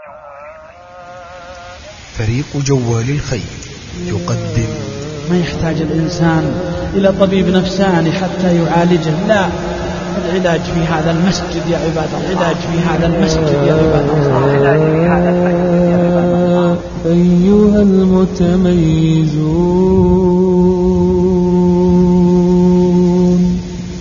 فريق جوال الخير يقدم. ما يحتاج الإنسان إلى طبيب نفساني حتى يعالجه، لا، العلاج في هذا المسجد يا عباد الله، العلاج في هذا المسجد يا عباد الله، العلاج في هذا المسجد يا عباد الله. أيها المتميزون،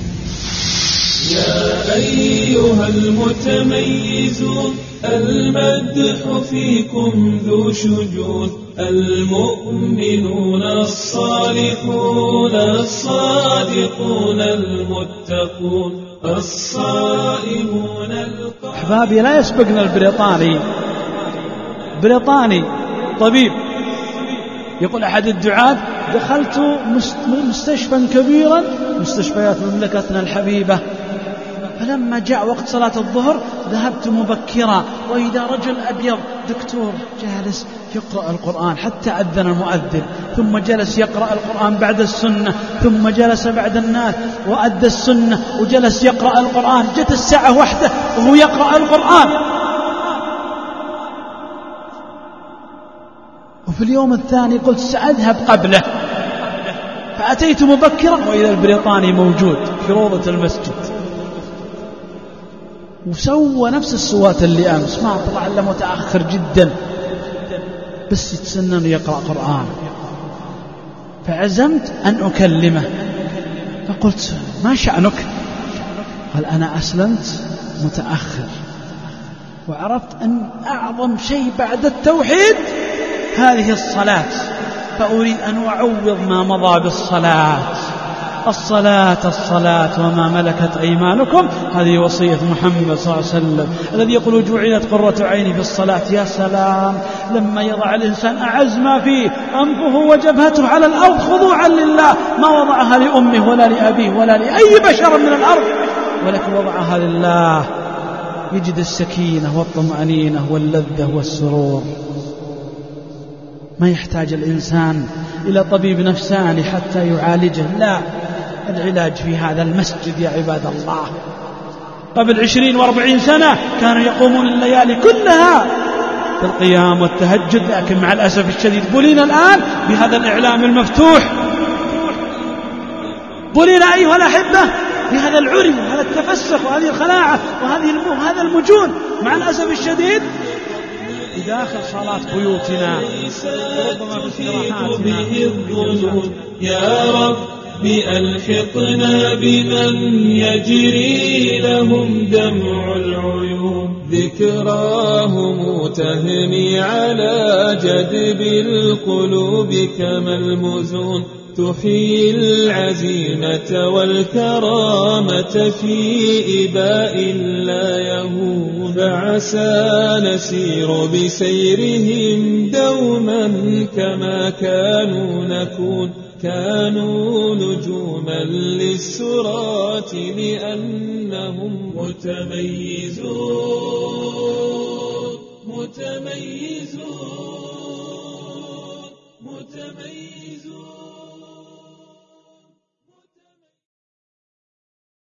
يا أيها المتميزون، المدح فيكم ذو شجون، المؤمنون الصالحون الصادقون المتقون الصائمون أحبابي، لا يسبقنا البريطاني. بريطاني طبيب يقول أحد الدعاة: دخلت مستشفى كبيرا، مستشفيات مملكتنا الحبيبة، فلما جاء وقت صلاة الظهر ذهبت مبكرا، وإذا رجل أبيض دكتور جالس يقرأ القرآن حتى أذن المؤذن، ثم جلس يقرأ القرآن بعد السنة، ثم جلس بعد الناس وأدى السنة وجلس يقرأ القرآن. جت الساعة 1 وهو يقرأ القرآن. وفي اليوم الثاني قلت سأذهب قبله، فأتيت مبكرا وإذا البريطاني موجود في روضة المسجد، وسوى نفس السوات اللي أمس، ما طلع إلا متأخر جدا، بس يتسنن يقرأ قرآن. فعزمت أن أكلمه، فقلت: ما شأنك؟ قال: أنا أسلمت متأخر، وعرفت أن أعظم شيء بعد التوحيد هذه الصلاة، فأريد أن أعوض ما مضى بالصلاة. الصلاة وما ملكت أيمانكم، هذه وصية محمد صلى الله عليه وسلم الذي يقول: جعلت قرة عيني في الصلاة. يا سلام لما يضع الإنسان أعز ما فيه أنفه وجبهته على الأرض خضوعا لله، ما وضعها لأمه ولا لأبيه ولا لأي بشر من الأرض، ولكن وضعها لله، يجد السكينة والطمأنينة واللذة والسرور. ما يحتاج الإنسان إلى طبيب نفساني حتى يعالجه، لا، العلاج في هذا المسجد يا عباد الله. قبل 20 و40 سنة كانوا يقومون الليالي كلها بالقيام والتهجد، لكن مع الأسف الشديد بلينا الآن بهذا الإعلام المفتوح، بلينا أيها الأحبة بهذا العري وهذا التفسخ وهذه الخلاعة وهذا المجون. مع الأسف الشديد بداخل صالات بيوتنا وربما في استراحاتنا. يا رب ألحقنا بمن يجري لهم دمع العيون، ذكراهم تهمي على جدب القلوب كما المزون، تحيي العزيمة والكرامة في إباء لا يهون، فعسى نسير بسيرهم دوما كما كانوا نكون، كانوا نجوما للسرات لأنهم متميزون.